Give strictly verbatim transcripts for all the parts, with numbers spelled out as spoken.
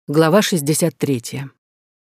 Глава шестьдесят третья.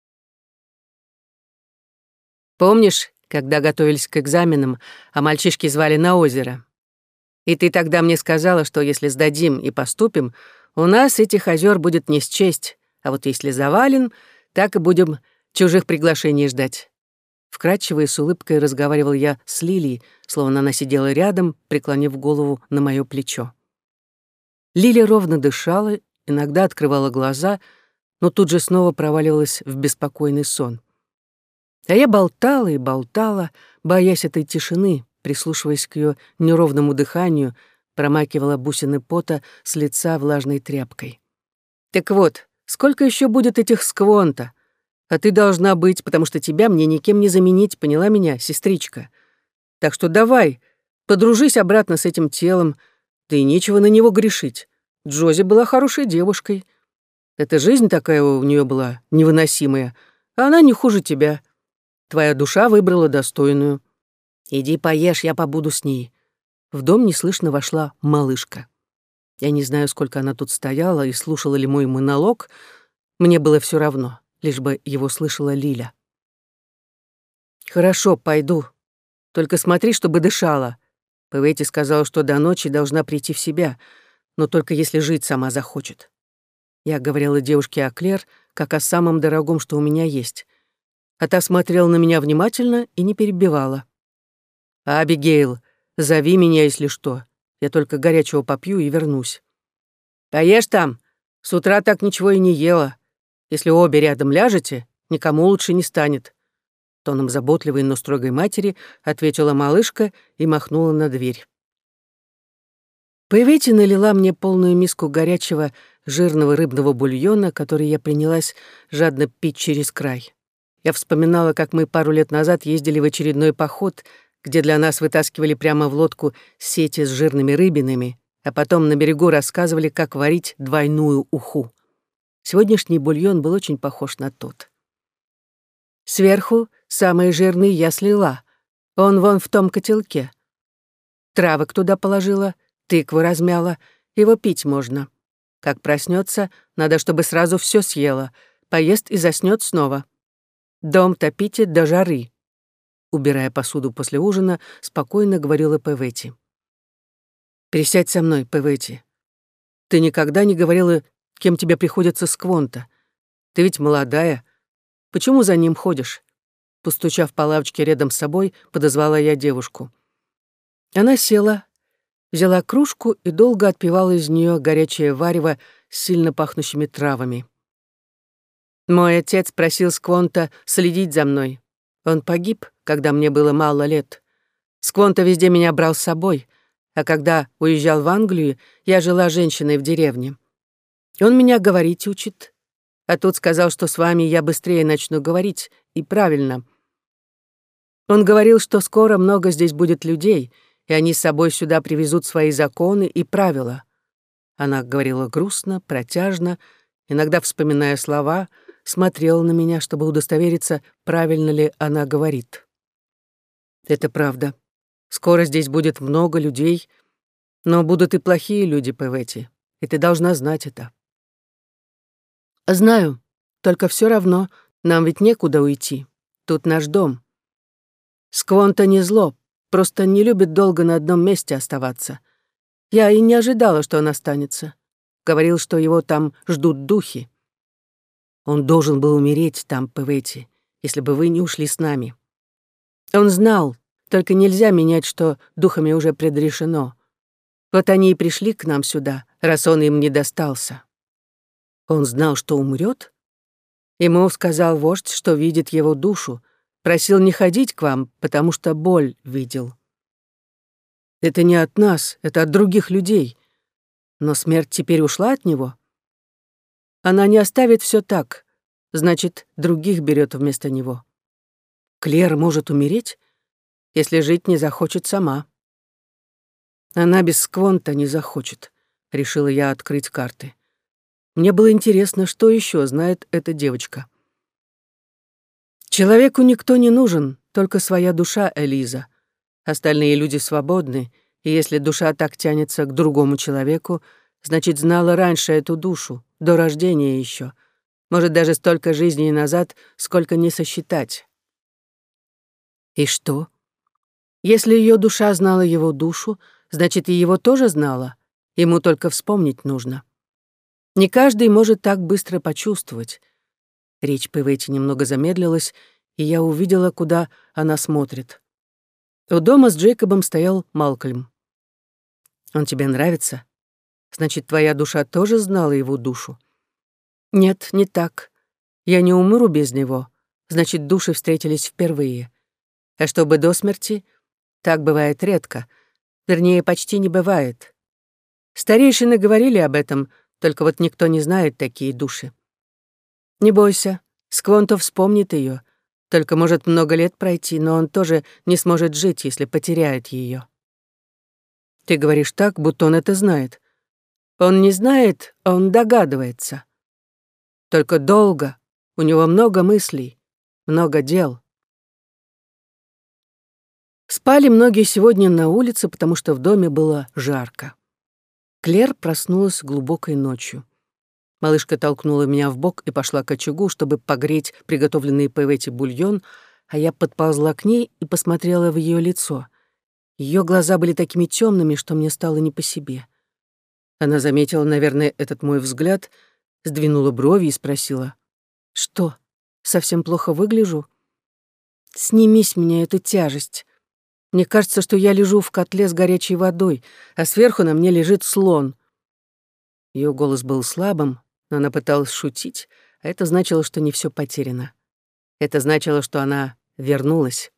Помнишь, когда готовились к экзаменам, а мальчишки звали на озеро? И ты тогда мне сказала, что если сдадим и поступим, у нас этих озер будет не счесть, а вот если завалим, так и будем чужих приглашений ждать. Вкратчиво и с улыбкой разговаривал я с Лилией, словно она сидела рядом, преклонив голову на моё плечо. Лилия ровно дышала, иногда открывала глаза, но тут же снова проваливалась в беспокойный сон. А я болтала и болтала, боясь этой тишины, прислушиваясь к ее неровному дыханию, промакивала бусины пота с лица влажной тряпкой. «Так вот, сколько еще будет этих сквонта? А ты должна быть, потому что тебя мне никем не заменить, поняла меня, сестричка? Так что давай, подружись обратно с этим телом, да и нечего на него грешить. Джози была хорошей девушкой. Эта жизнь такая у нее была невыносимая, а она не хуже тебя. Твоя душа выбрала достойную. Иди поешь, я побуду с ней». В дом неслышно вошла малышка. Я не знаю, сколько она тут стояла и слушала ли мой монолог. Мне было все равно, лишь бы его слышала Лиля. «Хорошо, пойду. Только смотри, чтобы дышала». Пэветти сказала, что до ночи должна прийти в себя, но только если жить сама захочет. Я говорила девушке о Клэр, как о самом дорогом, что у меня есть. А та смотрела на меня внимательно и не перебивала. «Абигейл, зови меня, если что. Я только горячего попью и вернусь. Поешь там. С утра так ничего и не ела. Если обе рядом ляжете, никому лучше не станет». Тоном заботливой, но строгой матери ответила малышка и махнула на дверь. Пэветти налила мне полную миску горячего жирного рыбного бульона, который я принялась жадно пить через край. Я вспоминала, как мы пару лет назад ездили в очередной поход, где для нас вытаскивали прямо в лодку сети с жирными рыбинами, а потом на берегу рассказывали, как варить двойную уху. Сегодняшний бульон был очень похож на тот. Сверху самый жирный я слила. Он вон в том котелке. Травок туда положила, тыкву размяла, его пить можно. Как проснется, надо, чтобы сразу все съела, поест и заснет снова. Дом топите до жары. Убирая посуду после ужина, спокойно говорила Пэветти. «Присядь со мной, Пэветти. Ты никогда не говорила, кем тебе приходится сквонта. Ты ведь молодая. Почему за ним ходишь?» Постучав по лавочке рядом с собой, подозвала я девушку. Она села, взяла кружку и долго отпивала из нее горячее варево с сильно пахнущими травами. «Мой отец просил Сквонта следить за мной. Он погиб, когда мне было мало лет. Сквонта везде меня брал с собой, а когда уезжал в Англию, я жила женщиной в деревне. Он меня говорить учит, а тут сказал, что с вами я быстрее начну говорить, и правильно. Он говорил, что скоро много здесь будет людей, и они с собой сюда привезут свои законы и правила». Она говорила грустно, протяжно, иногда вспоминая слова, смотрела на меня, чтобы удостовериться, правильно ли она говорит. «Это правда. Скоро здесь будет много людей, но будут и плохие люди, Пэветти, и ты должна знать это». «Знаю, только все равно нам ведь некуда уйти. Тут наш дом. Сквонта не зло, просто не любит долго на одном месте оставаться. Я и не ожидала, что он останется. Говорил, что его там ждут духи. Он должен был умереть там, Пэветти, если бы вы не ушли с нами. Он знал, только нельзя менять, что духами уже предрешено. Вот они и пришли к нам сюда, раз он им не достался. Он знал, что умрет? Ему сказал вождь, что видит его душу, просил не ходить к вам, потому что боль видел. Это не от нас, это от других людей. Но смерть теперь ушла от него. Она не оставит все так, значит, других берет вместо него. Клэр может умереть, если жить не захочет сама. Она без Сквонта не захочет, решила я открыть карты. Мне было интересно, что еще знает эта девочка. Человеку никто не нужен, только своя душа, Элиза. Остальные люди свободны, и если душа так тянется к другому человеку, значит, знала раньше эту душу, до рождения еще. Может, даже столько жизней назад, сколько не сосчитать. И что? Если ее душа знала его душу, значит, и его тоже знала. Ему только вспомнить нужно. Не каждый может так быстро почувствовать. Речь Пэвэти немного замедлилась, и я увидела, куда она смотрит. У дома с Джейкобом стоял Малкольм. «Он тебе нравится? Значит, твоя душа тоже знала его душу?» «Нет, не так. Я не умру без него. Значит, души встретились впервые. А чтобы до смерти, так бывает редко. Вернее, почти не бывает. Старейшины говорили об этом, только вот никто не знает такие души. Не бойся, Сквонто вспомнит ее. Только может много лет пройти, но он тоже не сможет жить, если потеряет ее. Ты говоришь так, будто он это знает. Он не знает, а он догадывается. Только долго. У него много мыслей, много дел. Спали многие сегодня на улице, потому что в доме было жарко. Клэр проснулась глубокой ночью. Малышка толкнула меня в бок и пошла к очагу, чтобы погреть приготовленный Пэвэти бульон, а я подползла к ней и посмотрела в ее лицо. Ее глаза были такими темными, что мне стало не по себе. Она заметила, наверное, этот мой взгляд, сдвинула брови и спросила: «Что, совсем плохо выгляжу? Сними с меня эту тяжесть. Мне кажется, что я лежу в котле с горячей водой, а сверху на мне лежит слон». Ее голос был слабым, но она пыталась шутить, а это значило, что не все потеряно. Это значило, что она вернулась.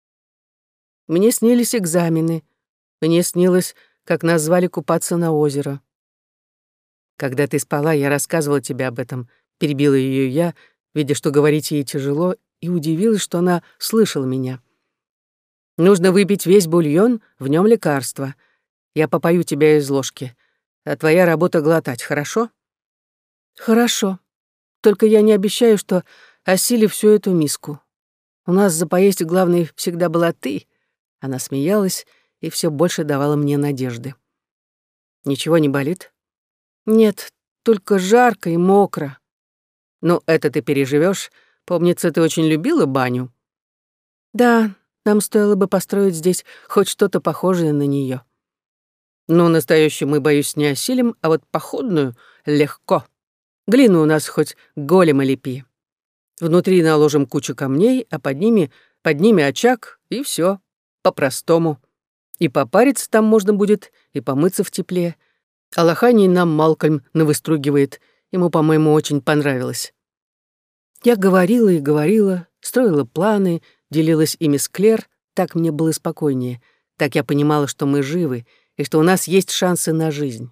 Мне снились экзамены. Мне снилось, как нас звали купаться на озеро. Когда ты спала, я рассказывала тебе об этом, перебила ее я, видя, что говорить ей тяжело, и удивилась, что она слышала меня. Нужно выпить весь бульон, в нем лекарство. Я попою тебя из ложки, а твоя работа глотать, хорошо? Хорошо. Только я не обещаю, что осилю всю эту миску. У нас за поесть главной всегда была ты. Она смеялась и все больше давала мне надежды. Ничего не болит? Нет, только жарко и мокро. Ну, это ты переживешь. Помнится, ты очень любила баню. Да, нам стоило бы построить здесь хоть что-то похожее на нее. Ну, настоящую мы, боюсь, не осилим, а вот походную — легко. Глину у нас хоть голема лепи. Внутри наложим кучу камней, а под ними, под ними очаг, и все по-простому. И попариться там можно будет, и помыться в тепле. А лоханий нам Малкольм навыстругивает. Ему, по-моему, очень понравилось. Я говорила и говорила, строила планы, делилась ими с Клэр, так мне было спокойнее. Так я понимала, что мы живы, и что у нас есть шансы на жизнь.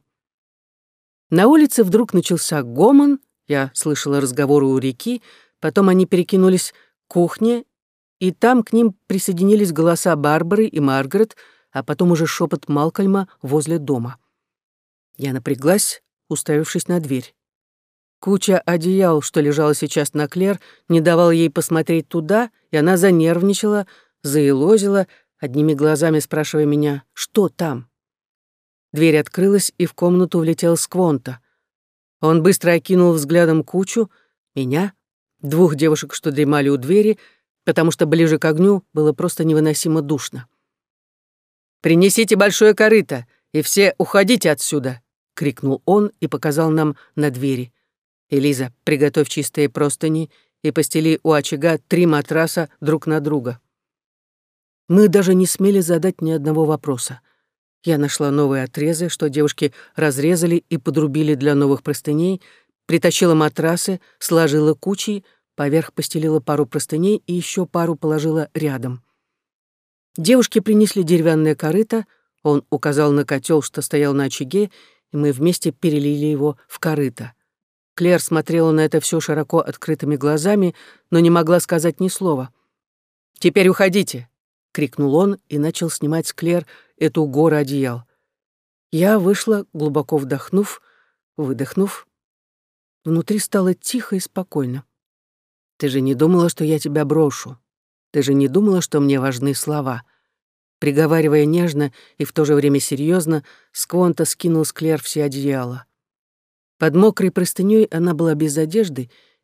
На улице вдруг начался гомон, я слышала разговоры у реки, потом они перекинулись к кухне, и там к ним присоединились голоса Барбары и Маргарет, а потом уже шепот Малкольма возле дома. Я напряглась, уставившись на дверь. Куча одеял, что лежала сейчас на Клэр, не давала ей посмотреть туда, и она занервничала, заелозила, одними глазами спрашивая меня, что там. Дверь открылась, и в комнату влетел Сквонто. Он быстро окинул взглядом кучу, меня, двух девушек, что дремали у двери, потому что ближе к огню было просто невыносимо душно. «Принесите большое корыто, и все уходите отсюда!» — крикнул он и показал нам на двери. «Элиза, приготовь чистые простыни и постели у очага три матраса друг на друга». Мы даже не смели задать ни одного вопроса. Я нашла новые отрезы, что девушки разрезали и подрубили для новых простыней, притащила матрасы, сложила кучей, поверх постелила пару простыней и еще пару положила рядом. Девушки принесли деревянное корыто, он указал на котел, что стоял на очаге, и мы вместе перелили его в корыто. Клэр смотрела на это все широко открытыми глазами, но не могла сказать ни слова. «Теперь уходите!» — крикнул он и начал снимать с Клэр эту гору одеял. Я вышла, глубоко вдохнув, выдохнув. Внутри стало тихо и спокойно. «Ты же не думала, что я тебя брошу? Ты же не думала, что мне важны слова?» Приговаривая нежно и в то же время серьезно, Сквонто скинул с Клэр все одеяла. Под мокрой простыней она была без одежды,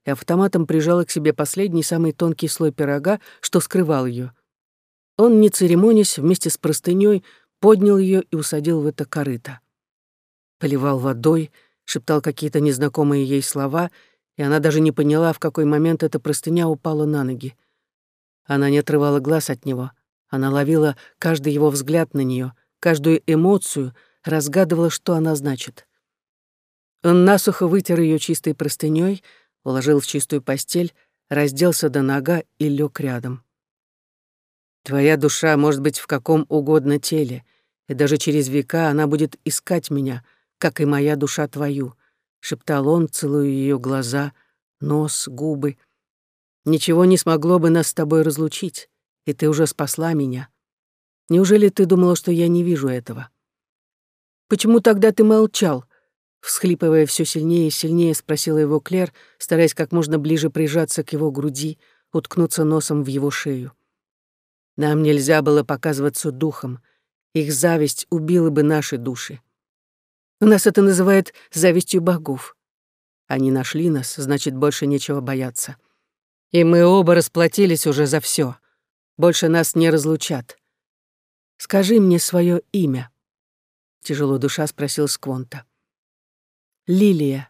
и автоматом прижала к себе последний, самый тонкий слой пирога, что скрывал ее. Он, не церемонясь, вместе с простыней поднял ее и усадил в это корыто. Поливал водой, шептал какие-то незнакомые ей слова, и она даже не поняла, в какой момент эта простыня упала на ноги. Она не отрывала глаз от него. Она ловила каждый его взгляд на нее, каждую эмоцию, разгадывала, что она значит. Он насухо вытер ее чистой простыней, уложил в чистую постель, разделся до нога и лег рядом. «Твоя душа может быть в каком угодно теле, и даже через века она будет искать меня, как и моя душа твою», — шептал он, целуя ее глаза, нос, губы. «Ничего не смогло бы нас с тобой разлучить, и ты уже спасла меня. Неужели ты думала, что я не вижу этого?» «Почему тогда ты молчал?» Всхлипывая все сильнее и сильнее, спросила его Клэр, стараясь как можно ближе прижаться к его груди, уткнуться носом в его шею. «Нам нельзя было показываться духом. Их зависть убила бы наши души. У нас это называют завистью богов. Они нашли нас, значит, больше нечего бояться. И мы оба расплатились уже за все. Больше нас не разлучат. Скажи мне свое имя», — тяжело душа спросил Сквонта. «Лилия»,